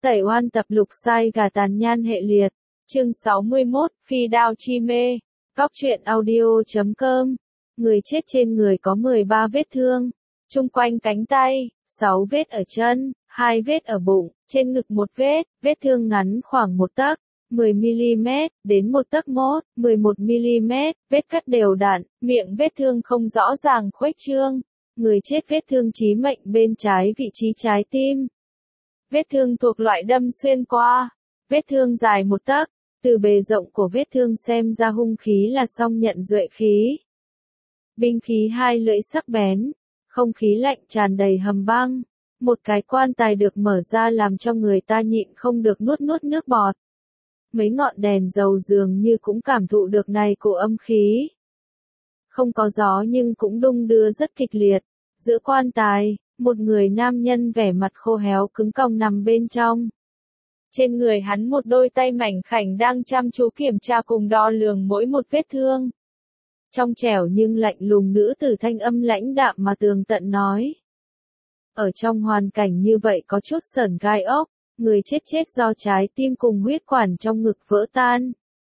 Tẩy oan tập lục sai gà tàn nhan hệ liệt. Chương 61, Phi đao chi mê. Góc truyện audio.com. Người chết trên người có 13 vết thương. Chung quanh cánh tay, 6 vết ở chân, 2 vết ở bụng, trên ngực 1 vết, vết thương ngắn khoảng 1 tấc, 10mm, đến 1 tấc 11mm, vết cắt đều đặn, miệng vết thương không rõ ràng khuếch trương. Người chết vết thương chí mệnh bên trái vị trí trái tim. Vết thương thuộc loại đâm xuyên qua. Vết thương dài 1 tấc. Từ bề rộng của vết thương xem ra hung khí là song nhận duệ khí. Binh khí 2 lưỡi sắc bén. Không khí lạnh tràn đầy hầm băng. Một cái quan tài được mở ra làm cho người ta nhịn không được nuốt nước bọt. Mấy ngọn đèn dầu dường như cũng cảm thụ được này của âm khí. Không có gió nhưng cũng đung đưa rất kịch liệt. Giữa quan tài, một người nam nhân vẻ mặt khô héo cứng cong nằm bên trong. Trên người hắn một đôi tay mảnh khảnh đang chăm chú kiểm tra cùng đo lường mỗi một vết thương. Trong trẻo nhưng lạnh lùng nữ tử thanh âm lãnh đạm mà tường tận nói. Ở trong hoàn cảnh như vậy có chút sởn gai ốc, người chết do trái tim cùng huyết quản trong ngực vỡ tan.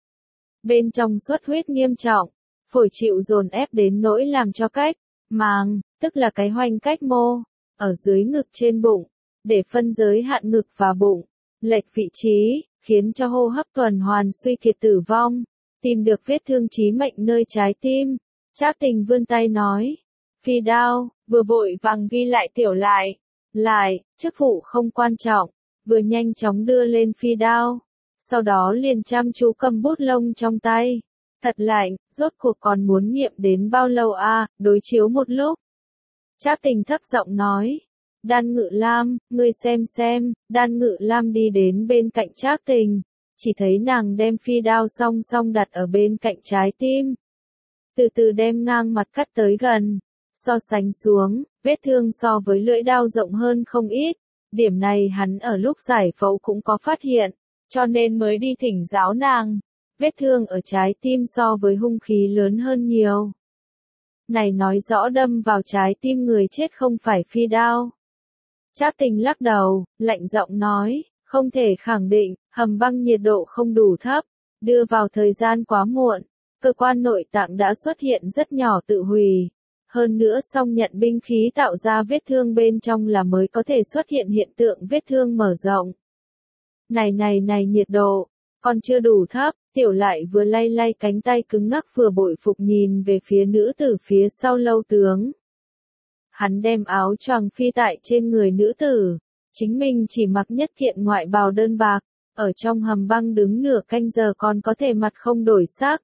Bên trong xuất huyết nghiêm trọng, phổi chịu dồn ép đến nỗi làm cho cách màng, tức là cái hoành cách mô, ở dưới ngực trên bụng, để phân giới hạn ngực và bụng, lệch vị trí, khiến cho hô hấp tuần hoàn suy kiệt tử vong, tìm được vết thương chí mệnh nơi trái tim. Trác Tình vươn tay nói, phi đao, vừa vội vàng ghi lại tiểu lại, chức vụ không quan trọng, vừa nhanh chóng đưa lên phi đao, sau đó liền chăm chú cầm bút lông trong tay. Thật lạnh, rốt cuộc còn muốn nghiệm đến bao lâu à, đối chiếu một lúc. Trác Tình thấp giọng nói, Đan Ngự Lam, ngươi xem, Đan Ngự Lam đi đến bên cạnh Trác Tình, chỉ thấy nàng đem phi đao song song đặt ở bên cạnh trái tim. Từ từ đem ngang mặt cắt tới gần, so sánh xuống, vết thương so với lưỡi đao rộng hơn không ít, điểm này hắn ở lúc giải phẫu cũng có phát hiện, cho nên mới đi thỉnh giáo nàng. Vết thương ở trái tim so với hung khí lớn hơn nhiều. Này nói rõ đâm vào trái tim người chết không phải phi đao. Trác Tình lắc đầu, lạnh giọng nói, không thể khẳng định, hầm băng nhiệt độ không đủ thấp, đưa vào thời gian quá muộn, cơ quan nội tạng đã xuất hiện rất nhỏ tự hủy. Hơn nữa song nhận binh khí tạo ra vết thương bên trong là mới có thể xuất hiện hiện tượng vết thương mở rộng. Này nhiệt độ, còn chưa đủ thấp. Tiểu lại vừa lay cánh tay cứng ngắc vừa bội phục nhìn về phía nữ tử phía sau Lâu tướng. Hắn đem áo choàng phi tại trên người nữ tử, chính mình chỉ mặc nhất kiện ngoại bào đơn bạc, ở trong hầm băng đứng nửa canh giờ còn có thể mặt không đổi sắc.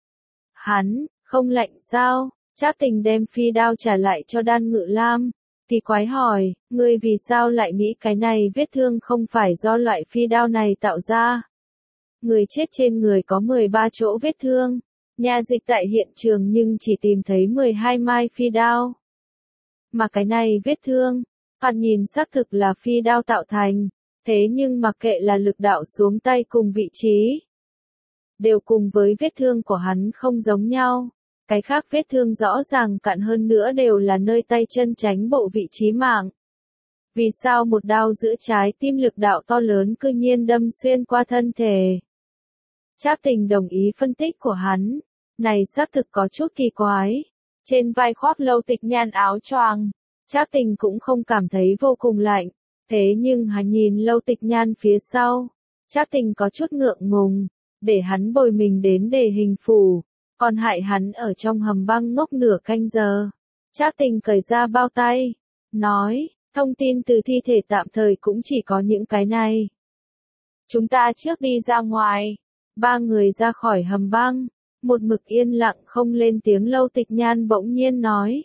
Hắn, không lạnh sao? Trác Tình đem phi đao trả lại cho Đan Ngự Lam, kỳ quái hỏi, ngươi vì sao lại nghĩ cái này vết thương không phải do loại phi đao này tạo ra? Người chết trên người có 13 chỗ vết thương, nha dịch tại hiện trường nhưng chỉ tìm thấy 12 mai phi đao. Mà cái này vết thương, hắn nhìn xác thực là phi đao tạo thành, thế nhưng mặc kệ là lực đạo xuống tay cùng vị trí, đều cùng với vết thương của hắn không giống nhau. Cái khác vết thương rõ ràng cạn hơn nữa đều là nơi tay chân tránh bộ vị trí mạng. Vì sao một đao giữa trái tim lực đạo to lớn cư nhiên đâm xuyên qua thân thể? Trác Tình đồng ý phân tích của hắn, này xác thực có chút kỳ quái. Trên vai khoác Lâu Tịch Nhan áo choàng, Trác Tình cũng không cảm thấy vô cùng lạnh, thế nhưng hắn nhìn Lâu Tịch Nhan phía sau, Trác Tình có chút ngượng ngùng, để hắn bồi mình đến đề hình phủ, còn hại hắn ở trong hầm băng ngốc nửa canh giờ. Trác Tình cởi ra bao tay, nói, thông tin từ thi thể tạm thời cũng chỉ có những cái này. Chúng ta trước đi ra ngoài. 3 người ra khỏi hầm băng, một mực yên lặng không lên tiếng. Lâu Tịch Nhan bỗng nhiên nói.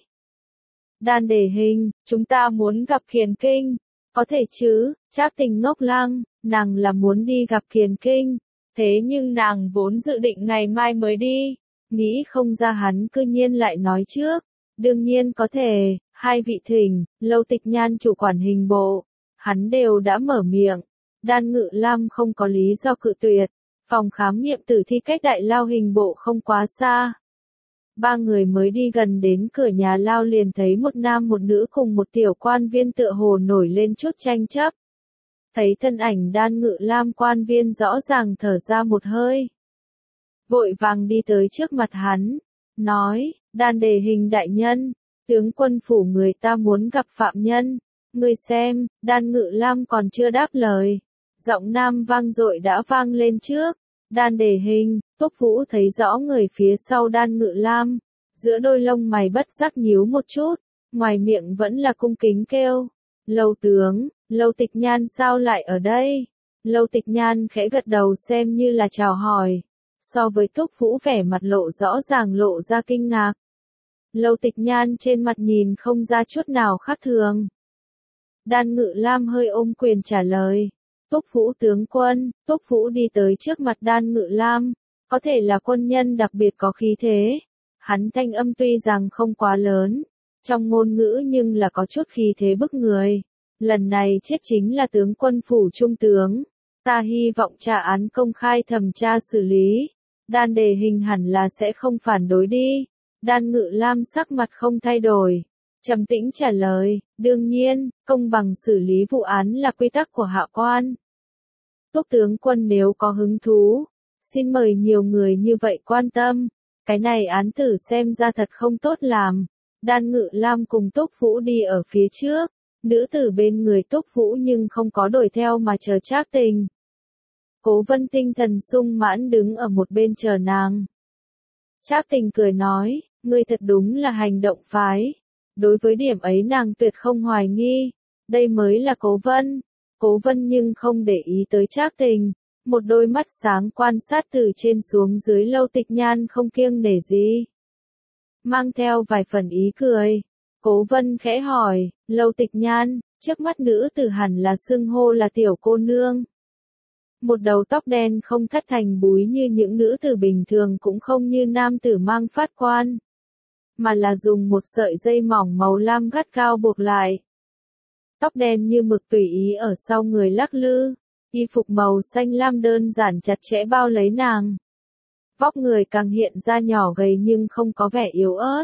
Đan đề hình, chúng ta muốn gặp Kiền Kinh, có thể chứ? Trác Tình ngốc lăng, nàng là muốn đi gặp Kiền Kinh, thế nhưng nàng vốn dự định ngày mai mới đi, nghĩ không ra hắn cư nhiên lại nói trước, đương nhiên có thể, 2 vị thỉnh, Lâu Tịch Nhan chủ quản hình bộ, hắn đều đã mở miệng, Đan Ngự Lam không có lý do cự tuyệt. Phòng khám nghiệm tử thi cách Đại Lao hình bộ không quá xa. 3 người mới đi gần đến cửa nhà lao liền thấy một nam một nữ cùng một tiểu quan viên tựa hồ nổi lên chút tranh chấp. thấy thân ảnh Đan Ngự Lam quan viên rõ ràng thở ra một hơi. Vội vàng đi tới trước mặt hắn, nói, Đan Đề Hình đại nhân, tướng quân phủ người ta muốn gặp phạm nhân, ngươi xem. Đan Ngự Lam còn chưa đáp lời, giọng nam vang dội đã vang lên trước. Đan Đề Hình. Túc Vũ thấy rõ người phía sau Đan Ngự Lam, giữa đôi lông mày bất giác nhíu một chút, ngoài miệng vẫn là cung kính kêu, Lâu tướng. Lâu Tịch Nhan sao lại ở đây? Lâu Tịch Nhan khẽ gật đầu xem như là chào hỏi. So với Túc Vũ vẻ mặt rõ ràng lộ ra kinh ngạc. Lâu Tịch Nhan trên mặt nhìn không ra chút nào khác thường. Đan Ngự Lam hơi ôm quyền trả lời. Túc Vũ tướng quân. Túc Vũ đi tới trước mặt Đan Ngự Lam. Có thể là quân nhân đặc biệt có khí thế. Hắn thanh âm tuy rằng không quá lớn, trong ngôn ngữ nhưng là có chút khí thế bức người. Lần này chết chính là tướng quân phủ trung tướng. Ta hy vọng tra án công khai thẩm tra xử lý. Đan Đề Hình hẳn là sẽ không phản đối đi. Đan Ngự Lam sắc mặt không thay đổi, trầm tĩnh trả lời, đương nhiên, công bằng xử lý vụ án là quy tắc của hạ quan. Túc tướng quân nếu có hứng thú, xin mời nhiều người như vậy quan tâm. Cái này án tử xem ra thật không tốt làm. Đan Ngự Lam cùng Túc Vũ đi ở phía trước, nữ tử bên người Túc Vũ nhưng không có đuổi theo mà chờ Trác Tình. Cố Vân tinh thần sung mãn đứng ở một bên chờ nàng. Trác Tình cười nói, ngươi thật đúng là hành động phái. Đối với điểm ấy nàng tuyệt không hoài nghi. Đây mới là Cố Vân. Cố Vân nhưng không để ý tới Trác Tình. Một đôi mắt sáng quan sát từ trên xuống dưới Lâu Tịch Nhan không kiêng nể gì. Mang theo vài phần ý cười. Cố Vân khẽ hỏi, Lâu Tịch Nhan, trước mắt nữ tử hẳn là xưng hô là tiểu cô nương. Một đầu tóc đen không thắt thành búi như những nữ tử bình thường cũng không như nam tử mang phát quan. Mà là dùng một sợi dây mỏng màu lam gắt cao buộc lại. Tóc đen như mực tùy ý ở sau người lắc lư. Y phục màu xanh lam đơn giản chặt chẽ bao lấy nàng. Vóc người càng hiện ra nhỏ gầy nhưng không có vẻ yếu ớt.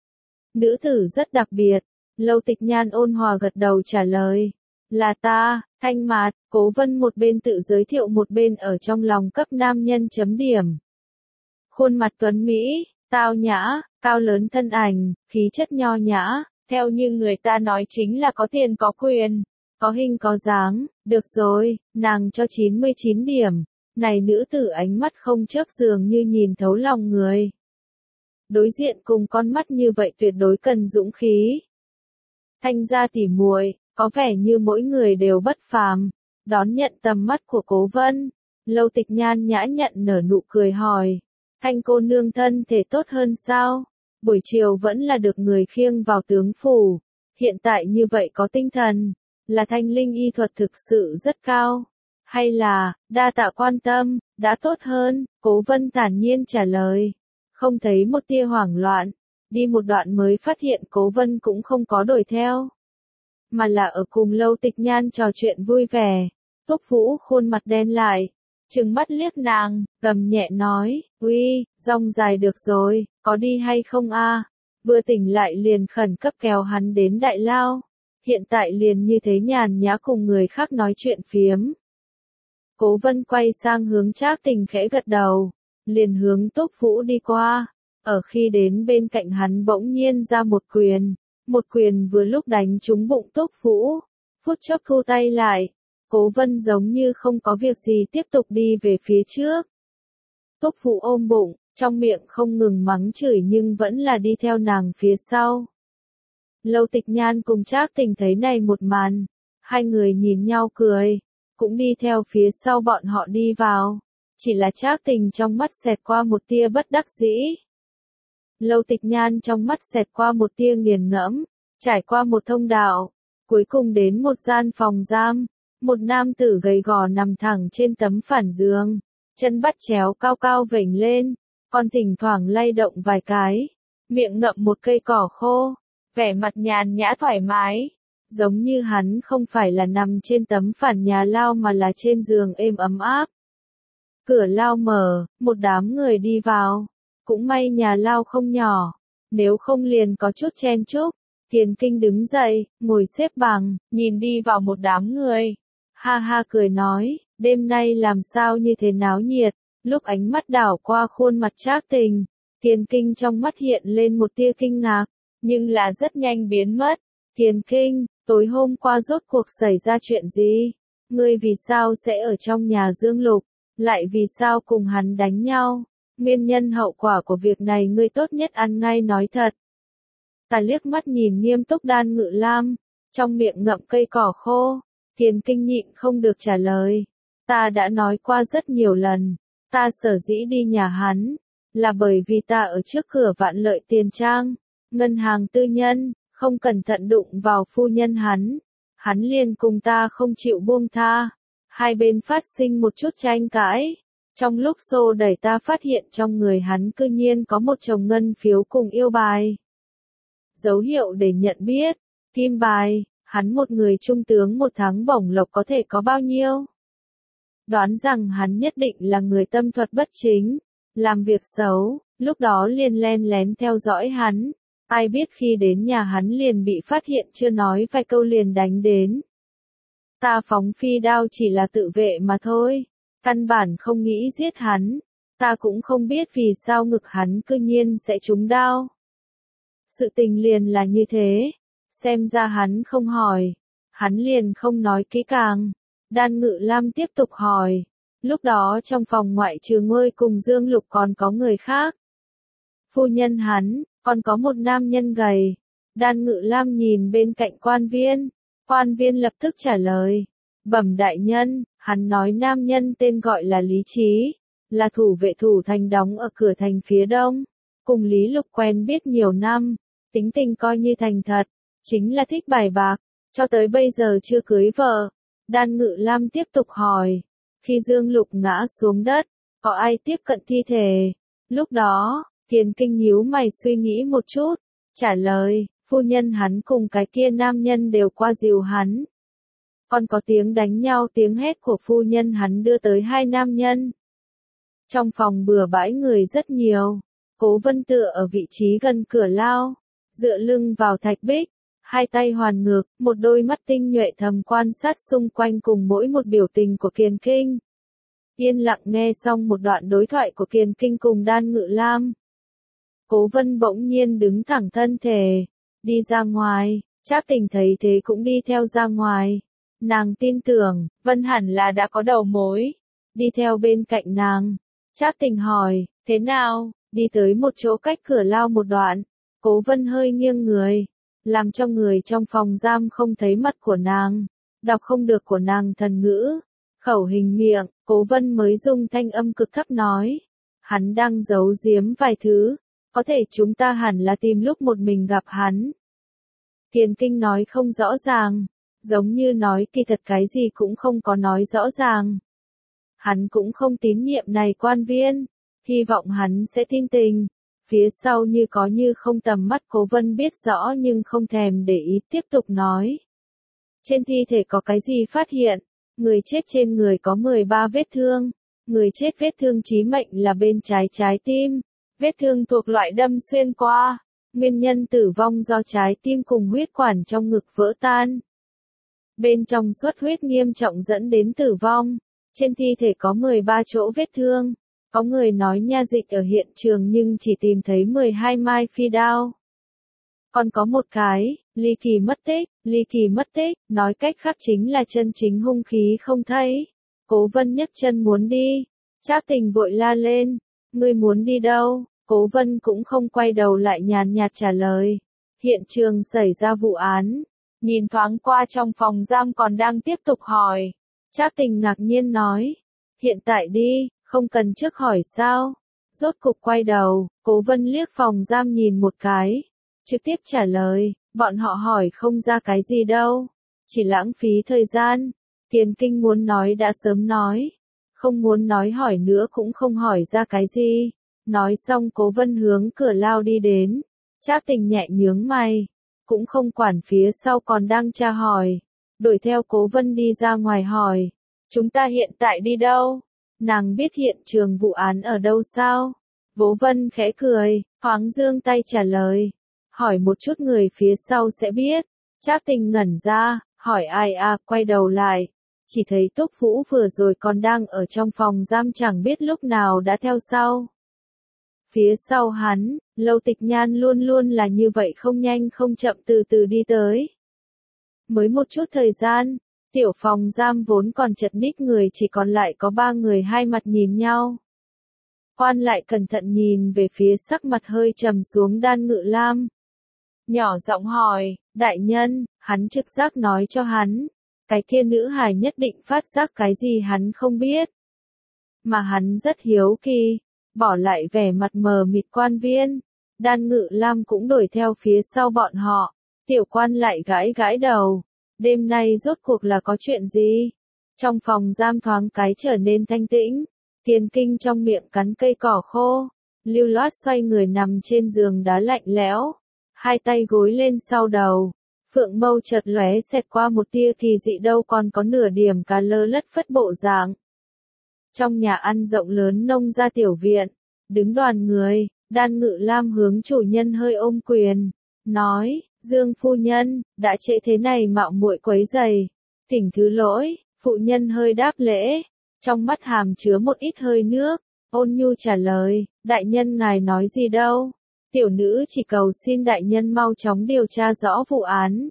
Nữ tử rất đặc biệt. Lâu Tịch Nhan ôn hòa gật đầu trả lời. Là ta, Thanh Mạt. Cố Vân một bên tự giới thiệu một bên ở trong lòng cấp nam nhân chấm điểm. Khuôn mặt tuấn Mỹ, tao nhã, cao lớn thân ảnh, khí chất nho nhã, theo như người ta nói chính là có tiền có quyền, có hình có dáng. Được rồi, nàng cho 99 điểm. Này nữ tử ánh mắt không chớp dường như nhìn thấu lòng người. Đối diện cùng con mắt như vậy tuyệt đối cần dũng khí. Thanh gia tỉ muội, có vẻ như mỗi người đều bất phàm. Đón nhận tầm mắt của Cố Vân, Lâu Tịch Nhan nhã nhặn nở nụ cười hỏi. Thanh cô nương thân thể tốt hơn sao? Buổi chiều vẫn là được người khiêng vào tướng phủ. Hiện tại như vậy có tinh thần. Là thanh linh y thuật thực sự rất cao. Hay là, đa tạ quan tâm, đã tốt hơn. Cố Vân thản nhiên trả lời. Không thấy một tia hoảng loạn. Đi một đoạn mới phát hiện Cố Vân cũng không có đuổi theo. Mà là ở cùng Lâu Tịch Nhan trò chuyện vui vẻ. Túc Vũ khuôn mặt đen lại, trừng mắt liếc nàng, gầm nhẹ nói, uy, rong dài được rồi, có đi hay không a? Vừa tỉnh lại liền khẩn cấp kéo hắn đến đại lao. Hiện tại liền như thế nhàn nhã cùng người khác nói chuyện phiếm. Cố Vân quay sang hướng Trác Tình khẽ gật đầu, liền hướng Túc Vũ đi qua. Ở khi đến bên cạnh hắn bỗng nhiên ra một quyền vừa lúc đánh trúng bụng Túc Vũ. Phút chốc thu tay lại, Cố Vân giống như không có việc gì tiếp tục đi về phía trước. Túc Vũ ôm bụng, trong miệng không ngừng mắng chửi nhưng vẫn là đi theo nàng phía sau. Lâu Tịch Nhan cùng Trác Tình thấy này một màn, hai người nhìn nhau cười, cũng đi theo phía sau bọn họ đi vào. Chỉ là Trác Tình trong mắt xẹt qua một tia bất đắc dĩ. Lâu Tịch Nhan trong mắt xẹt qua một tia nghiền ngẫm, trải qua một thông đạo, cuối cùng đến một gian phòng giam. Một nam tử gầy gò nằm thẳng trên tấm phản giường, chân bắt chéo cao cao vểnh lên, còn thỉnh thoảng lay động vài cái, miệng ngậm một cây cỏ khô, vẻ mặt nhàn nhã thoải mái, giống như hắn không phải là nằm trên tấm phản nhà lao mà là trên giường êm ấm áp. Cửa lao mở, một đám người đi vào, cũng may nhà lao không nhỏ, nếu không liền có chút chen chúc. Kiền Kinh đứng dậy, ngồi xếp bằng, nhìn đi vào một đám người. ha ha cười nói, đêm nay làm sao như thế náo nhiệt. Lúc ánh mắt đảo qua khuôn mặt Trác Tình, Kiền Kinh trong mắt hiện lên một tia kinh ngạc, nhưng là rất nhanh biến mất. Kiền Kinh, tối hôm qua rốt cuộc xảy ra chuyện gì? Ngươi vì sao sẽ ở trong nhà Dương Lục, lại vì sao cùng hắn đánh nhau? Nguyên nhân hậu quả của việc này ngươi tốt nhất ăn ngay nói thật. Ta liếc mắt nhìn nghiêm túc Đan Ngự Lam, trong miệng ngậm cây cỏ khô, Kiền Kinh nhịn không được trả lời. Ta đã nói qua rất nhiều lần, ta sở dĩ đi nhà hắn, là bởi vì ta ở trước cửa Vạn Lợi Tiền Trang, ngân hàng tư nhân, không cẩn thận đụng vào phu nhân hắn liền cùng ta không chịu buông tha. Hai bên phát sinh một chút tranh cãi. Trong lúc xô đẩy ta phát hiện trong người hắn cư nhiên có một chồng ngân phiếu cùng yêu bài. Dấu hiệu để nhận biết, kim bài, hắn một người trung tướng một tháng bổng lộc có thể có bao nhiêu? Đoán rằng hắn nhất định là người tâm thuật bất chính, làm việc xấu, lúc đó liền len lén theo dõi hắn. Ai biết khi đến nhà hắn liền bị phát hiện chưa nói vài câu liền đánh đến. Ta phóng phi đao chỉ là tự vệ mà thôi, căn bản không nghĩ giết hắn, ta cũng không biết vì sao ngực hắn cư nhiên sẽ trúng đao. Sự tình liền là như thế, xem ra hắn không hỏi, hắn liền không nói kỹ càng. Đan Ngự Lam tiếp tục hỏi, lúc đó trong phòng ngoại trừ ngươi cùng Dương Lục còn có người khác. Phu nhân hắn, còn có một nam nhân gầy. Đan Ngự Lam nhìn bên cạnh quan viên lập tức trả lời, bẩm đại nhân, hắn nói nam nhân tên gọi là Lý Trí, là thủ vệ thủ thành đóng ở cửa thành phía đông, cùng Lý Lục quen biết nhiều năm, tính tình coi như thành thật, chính là thích bài bạc, cho tới bây giờ chưa cưới vợ. Đan Ngự Lam tiếp tục hỏi, khi Dương Lục ngã xuống đất, có ai tiếp cận thi thể? Lúc đó, Kiền Kinh nhíu mày suy nghĩ một chút, trả lời, phu nhân hắn cùng cái kia nam nhân đều qua dìu hắn. Còn có tiếng đánh nhau tiếng hét của phu nhân hắn đưa tới hai nam nhân. Trong phòng bừa bãi người rất nhiều, Cố Vân tựa ở vị trí gần cửa lao, dựa lưng vào thạch bích, hai tay hoàn ngược, một đôi mắt tinh nhuệ thầm quan sát xung quanh cùng mỗi một biểu tình của Kiền Kinh. Yên lặng nghe xong một đoạn đối thoại của Kiền Kinh cùng Đan Ngự Lam. Cố Vân bỗng nhiên đứng thẳng thân thể, đi ra ngoài, Trác Tình thấy thế cũng đi theo ra ngoài. Nàng tin tưởng, Vân hẳn là đã có đầu mối. Đi theo bên cạnh nàng, Trác Tình hỏi, thế nào, đi tới một chỗ cách cửa lao một đoạn, Cố Vân hơi nghiêng người, làm cho người trong phòng giam không thấy mặt của nàng, đọc không được của nàng thần ngữ, khẩu hình miệng, Cố Vân mới dùng thanh âm cực thấp nói, hắn đang giấu giếm vài thứ, có thể chúng ta hẳn là tìm lúc một mình gặp hắn. Kiền Kinh nói không rõ ràng, giống như nói kỳ thật cái gì cũng không có nói rõ ràng. Hắn cũng không tín nhiệm này quan viên, hy vọng hắn sẽ tin tình. Phía sau như có như không tầm mắt Cố Vân biết rõ nhưng không thèm để ý tiếp tục nói. Trên thi thể có cái gì phát hiện? Người chết trên người có 13 vết thương. Người chết vết thương chí mệnh là bên trái tim. Vết thương thuộc loại đâm xuyên qua. Nguyên nhân tử vong do trái tim cùng huyết quản trong ngực vỡ tan. Bên trong xuất huyết nghiêm trọng dẫn đến tử vong. Trên thi thể có 13 chỗ vết thương. Có người nói nha dịch ở hiện trường nhưng chỉ tìm thấy 12 mai phi đao. Còn có một cái, ly kỳ mất tích, nói cách khác chính là chân chính hung khí không thấy. Cố Vân nhấc chân muốn đi, Trác Tình vội la lên, ngươi muốn đi đâu? Cố Vân cũng không quay đầu lại nhàn nhạt trả lời, hiện trường xảy ra vụ án. Nhìn thoáng qua trong phòng giam còn đang tiếp tục hỏi, Trác Tình ngạc nhiên nói, hiện tại đi, không cần trước hỏi sao? Rốt cục quay đầu, Cố Vân liếc phòng giam nhìn một cái, trực tiếp trả lời, bọn họ hỏi không ra cái gì đâu, chỉ lãng phí thời gian. Kiền Kinh muốn nói đã sớm nói, không muốn nói hỏi nữa cũng không hỏi ra cái gì. Nói xong Cố Vân hướng cửa lao đi đến, Trác Tình nhẹ nhướng mày, cũng không quản phía sau còn đang tra hỏi, đuổi theo Cố Vân đi ra ngoài hỏi, chúng ta hiện tại đi đâu? Nàng biết hiện trường vụ án ở đâu sao? Cố Vân khẽ cười, thoáng giương tay trả lời, hỏi một chút người phía sau sẽ biết. Trác Tình ngẩn ra, hỏi ai à, quay đầu lại, chỉ thấy Túc Vũ vừa rồi còn đang ở trong phòng giam chẳng biết lúc nào đã theo sau. Phía sau hắn, Lâu Tịch Nhan luôn luôn là như vậy không nhanh không chậm từ từ đi tới. Mới một chút thời gian, tiểu phòng giam vốn còn chật ních người chỉ còn lại có 3 người hai mặt nhìn nhau. Quan lại cẩn thận nhìn về phía sắc mặt hơi trầm xuống Đan Ngự Lam. Nhỏ giọng hỏi, đại nhân, hắn trực giác nói cho hắn, cái kia nữ hài nhất định phát giác cái gì hắn không biết. Mà hắn rất hiếu kỳ, bỏ lại vẻ mặt mờ mịt quan viên. Đan Ngự Lam cũng đuổi theo phía sau bọn họ, tiểu quan lại gãi gãi đầu. Đêm nay rốt cuộc là có chuyện gì? Trong phòng giam thoáng cái trở nên thanh tĩnh, Tiền Kinh trong miệng cắn cây cỏ khô, lưu loát xoay người nằm trên giường đá lạnh lẽo, hai tay gối lên sau đầu, phượng mâu chợt lóe xẹt qua một tia kỳ dị đâu còn có nửa điểm cá lơ lất phất bộ dạng. Trong nhà ăn rộng lớn nông gia tiểu viện, đứng đoàn người, Đan Ngự Lam hướng chủ nhân hơi ôm quyền, nói, Dương phu nhân, đã trễ thế này mạo muội quấy rầy, thỉnh thứ lỗi. Phụ nhân hơi đáp lễ, trong mắt hàm chứa một ít hơi nước, ôn nhu trả lời, đại nhân ngài nói gì đâu, tiểu nữ chỉ cầu xin đại nhân mau chóng điều tra rõ vụ án.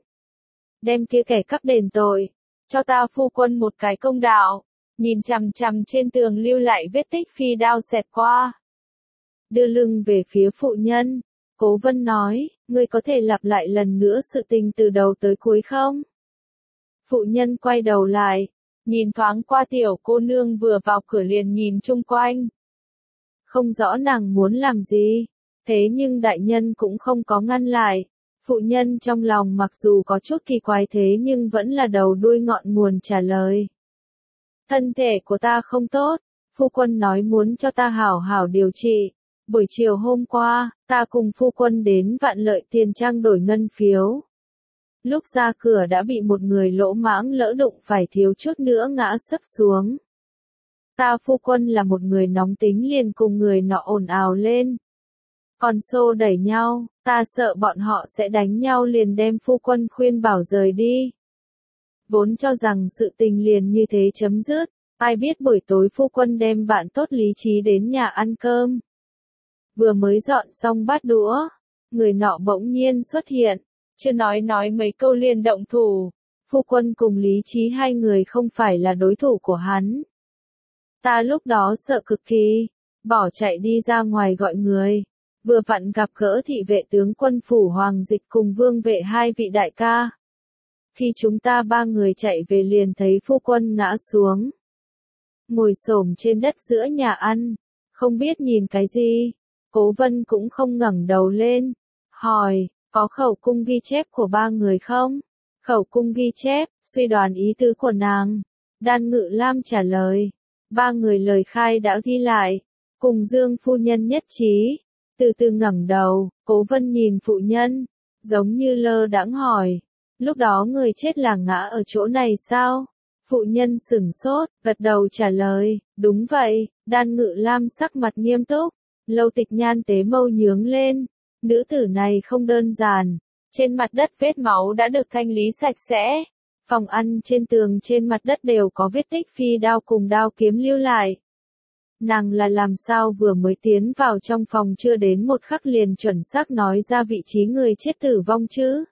Đem kia kẻ cắp đền tội, cho ta phu quân một cái công đạo, nhìn chằm chằm trên tường lưu lại vết tích phi đao xẹt qua. Đưa lưng về phía phụ nhân, Cố Vân nói, ngươi có thể lặp lại lần nữa sự tình từ đầu tới cuối không? Phụ nhân quay đầu lại, nhìn thoáng qua tiểu cô nương vừa vào cửa liền nhìn chung quanh. Không rõ nàng muốn làm gì, thế nhưng đại nhân cũng không có ngăn lại. Phụ nhân trong lòng mặc dù có chút kỳ quái thế nhưng vẫn là đầu đuôi ngọn nguồn trả lời. Thân thể của ta không tốt, phu quân nói muốn cho ta hảo hảo điều trị. Buổi chiều hôm qua, ta cùng phu quân đến Vạn Lợi Tiền Trang đổi ngân phiếu. Lúc ra cửa đã bị một người lỗ mãng lỡ đụng phải thiếu chút nữa ngã sấp xuống. Ta phu quân là một người nóng tính liền cùng người nọ ồn ào lên. Còn xô đẩy nhau, ta sợ bọn họ sẽ đánh nhau liền đem phu quân khuyên bảo rời đi. Vốn cho rằng sự tình liền như thế chấm dứt, ai biết buổi tối phu quân đem bạn tốt Lý Trí đến nhà ăn cơm. Vừa mới dọn xong bát đũa, người nọ bỗng nhiên xuất hiện, chưa nói mấy câu liền động thủ. Phu quân cùng Lý Trí hai người không phải là đối thủ của hắn. Ta lúc đó sợ cực kỳ, bỏ chạy đi ra ngoài gọi người. Vừa vặn gặp gỡ thị vệ tướng quân phủ Hoàng Dịch cùng vương vệ hai vị đại ca. Khi chúng ta ba người chạy về liền thấy phu quân ngã xuống. Ngồi xổm trên đất giữa nhà ăn, không biết nhìn cái gì. Cố Vân cũng không ngẩng đầu lên, hỏi, có khẩu cung ghi chép của ba người không? Khẩu cung ghi chép, suy đoán ý tứ của nàng. Đan Ngự Lam trả lời, ba người lời khai đã ghi lại, cùng Dương phu nhân nhất trí. Từ từ ngẩng đầu, Cố Vân nhìn phụ nhân, giống như lơ đãng hỏi, lúc đó người chết là ngã ở chỗ này sao? Phụ nhân sửng sốt, gật đầu trả lời, đúng vậy. Đan Ngự Lam sắc mặt nghiêm túc, Lâu Tịch Nhan tế mâu nhướng lên, nữ tử này không đơn giản, trên mặt đất vết máu đã được thanh lý sạch sẽ, phòng ăn trên tường trên mặt đất đều có vết tích phi đao cùng đao kiếm lưu lại. Nàng là làm sao vừa mới tiến vào trong phòng chưa đến một khắc liền chuẩn xác nói ra vị trí người chết tử vong chứ?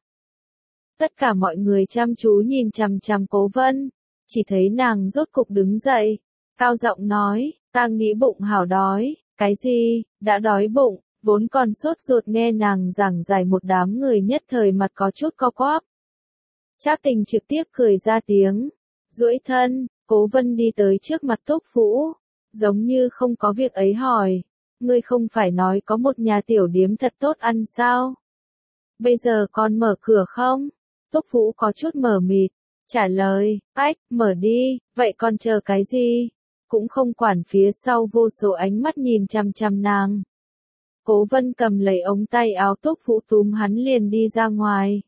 Tất cả mọi người chăm chú nhìn chằm chằm Cố Vân, chỉ thấy nàng rốt cục đứng dậy, cao giọng nói, ta nghĩ bụng hảo đói. Cái gì, đã đói bụng, vốn còn sốt ruột nghe nàng giảng giải một đám người nhất thời mặt có chút co quắp. Trác Tình trực tiếp cười ra tiếng, duỗi thân, Cố Vân đi tới trước mặt Túc Vũ, giống như không có việc ấy hỏi, ngươi không phải nói có một nhà tiểu điếm thật tốt ăn sao? Bây giờ còn mở cửa không? Túc Vũ có chút mờ mịt, trả lời, ách, mở đi, vậy còn chờ cái gì? Cũng không quản phía sau vô số ánh mắt nhìn chằm chằm nàng. Cố Vân cầm lấy ống tay áo Túc Vũ túm hắn liền đi ra ngoài.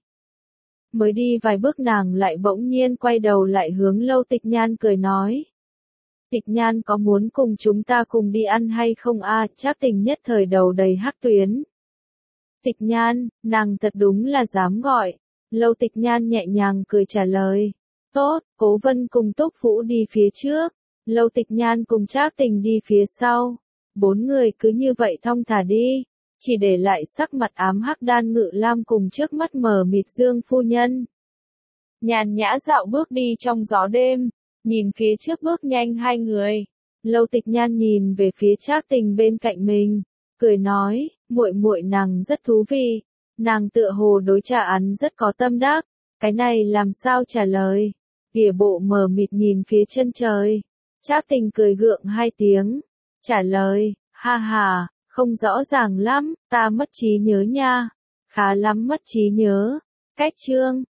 Mới đi vài bước nàng lại bỗng nhiên quay đầu lại hướng Lâu Tịch Nhan cười nói. Tịch Nhan có muốn cùng chúng ta cùng đi ăn hay không a? Trác Tình nhất thời đầu đầy hắc tuyến. Tịch Nhan, nàng thật đúng là dám gọi. Lâu Tịch Nhan nhẹ nhàng cười trả lời. Tốt, Cố Vân cùng Túc Vũ đi phía trước, Lâu Tịch Nhan cùng Trác Tình đi phía sau. 4 người cứ như vậy thong thả đi, chỉ để lại sắc mặt ám hắc Đan Ngự Lam cùng trước mắt mờ mịt Dương phu nhân. Nhàn nhã dạo bước đi trong gió đêm, nhìn phía trước bước nhanh hai người. Lâu Tịch Nhan nhìn về phía Trác Tình bên cạnh mình, cười nói, muội muội nàng rất thú vị, nàng tựa hồ đối Trà Ấn rất có tâm đắc, cái này làm sao trả lời? Kìa bộ mờ mịt nhìn phía chân trời. Trác Tình cười gượng hai tiếng, trả lời, ha ha, không rõ ràng lắm, ta mất trí nhớ nha. Khá lắm mất trí nhớ. Cách chương